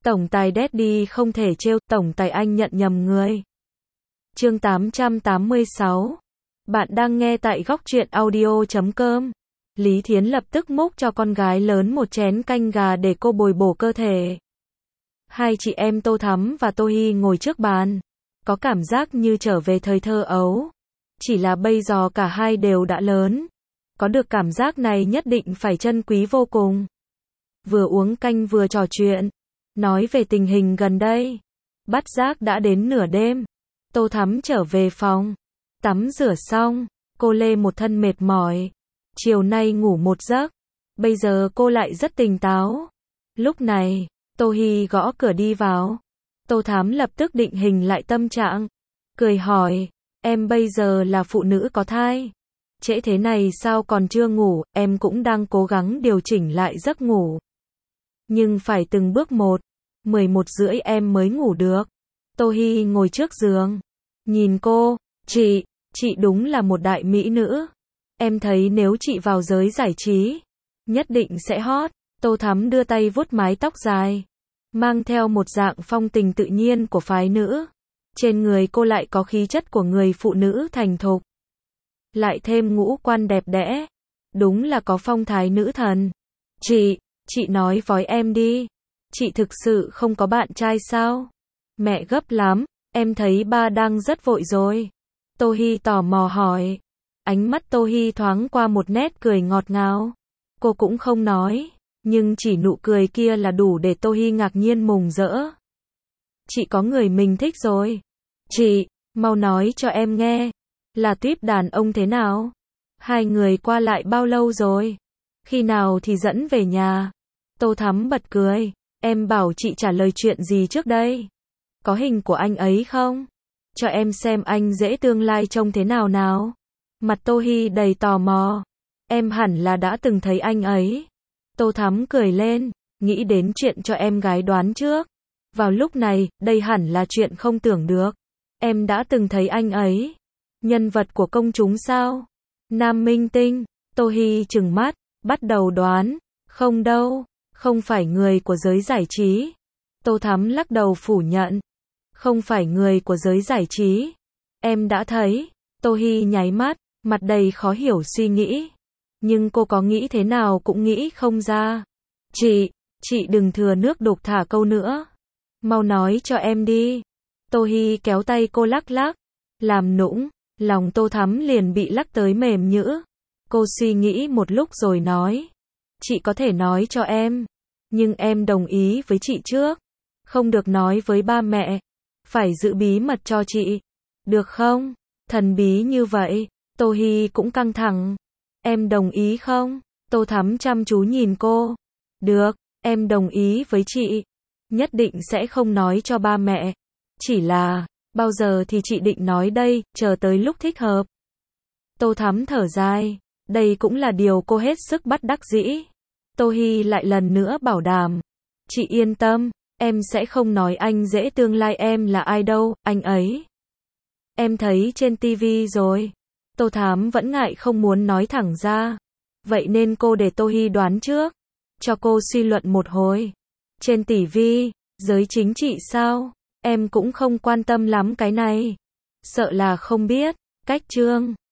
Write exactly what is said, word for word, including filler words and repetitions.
Tổng tài Daddy không thể trêu, tổng tài anh nhận nhầm người. Chương tám trăm tám mươi sáu. Bạn đang nghe tại góc truyện audio chấm com. Lý Thiến lập tức múc cho con gái lớn một chén canh gà để cô bồi bổ cơ thể. Hai chị em Tô Thắm và Tô Hi ngồi trước bàn, có cảm giác như trở về thời thơ ấu. Chỉ là bây giờ cả hai đều đã lớn. Có được cảm giác này nhất định phải trân quý vô cùng. Vừa uống canh vừa trò chuyện, nói về tình hình gần đây. Bắt giác đã đến nửa đêm. Tô Thắm trở về phòng, tắm rửa xong, cô lê một thân mệt mỏi. Chiều nay ngủ một giấc, bây giờ cô lại rất tỉnh táo. Lúc này, Tô Hi gõ cửa đi vào. Tô Thắm lập tức định hình lại tâm trạng, cười hỏi, em bây giờ là phụ nữ có thai. Trễ thế này sao còn chưa ngủ, em cũng đang cố gắng điều chỉnh lại giấc ngủ. Nhưng phải từng bước một, mười một rưỡi em mới ngủ được. Tô Hi ngồi trước giường, nhìn cô, chị, chị đúng là một đại mỹ nữ. Em thấy nếu chị vào giới giải trí, nhất định sẽ hot. Tô Thắm đưa tay vuốt mái tóc dài, mang theo một dạng phong tình tự nhiên của phái nữ. Trên người cô lại có khí chất của người phụ nữ thành thục. Lại thêm ngũ quan đẹp đẽ, đúng là có phong thái nữ thần. Chị, chị nói với em đi, chị thực sự không có bạn trai sao? Mẹ gấp lắm, em thấy ba đang rất vội rồi. Tô Hi tò mò hỏi. Ánh mắt Tô Hi thoáng qua một nét cười ngọt ngào. Cô cũng không nói, nhưng chỉ nụ cười kia là đủ để Tô Hi ngạc nhiên mừng rỡ. Chị có người mình thích rồi. Chị, mau nói cho em nghe, là tuýp đàn ông thế nào? Hai người qua lại bao lâu rồi? Khi nào thì dẫn về nhà? Tô Thắm bật cười. Em bảo chị trả lời chuyện gì trước đây? Có hình của anh ấy không? Cho em xem anh rể tương lai trông thế nào nào. Mặt Tô Hi đầy tò mò. Em hẳn là đã từng thấy anh ấy. Tô Thắm cười lên, nghĩ đến chuyện cho em gái đoán trước. Vào lúc này, đây hẳn là chuyện không tưởng được. Em đã từng thấy anh ấy. Nhân vật của công chúng sao? Nam minh tinh. Tô Hi trừng mắt, bắt đầu đoán. Không đâu, không phải người của giới giải trí. Tô Thắm lắc đầu phủ nhận. Không phải người của giới giải trí. Em đã thấy. Tô Hi nháy mắt, mặt đầy khó hiểu suy nghĩ. Nhưng cô có nghĩ thế nào cũng nghĩ không ra. Chị, chị đừng thừa nước đục thả câu nữa. Mau nói cho em đi. Tô Hi kéo tay cô lắc lắc, làm nũng. Lòng Tô Thắm liền bị lắc tới mềm nhũn. Cô suy nghĩ một lúc rồi nói. Chị có thể nói cho em. Nhưng em đồng ý với chị trước. Không được nói với ba mẹ. Phải giữ bí mật cho chị. Được không? Thần bí như vậy. Tô Hi cũng căng thẳng. Em đồng ý không? Tô Thắm chăm chú nhìn cô. Được, em đồng ý với chị. Nhất định sẽ không nói cho ba mẹ. Chỉ là, bao giờ thì chị định nói đây, chờ tới lúc thích hợp. Tô Thắm thở dài. Đây cũng là điều cô hết sức bất đắc dĩ. Tô Hi lại lần nữa bảo đảm. Chị yên tâm, em sẽ không nói anh rể tương lai em là ai đâu, anh ấy. Em thấy trên tivi rồi. Tô Thắm vẫn ngại không muốn nói thẳng ra. Vậy nên cô để Tô Hi đoán trước. Cho cô suy luận một hồi. Trên tivi, giới chính trị sao? Em cũng không quan tâm lắm cái này. Sợ là không biết. Cách chương.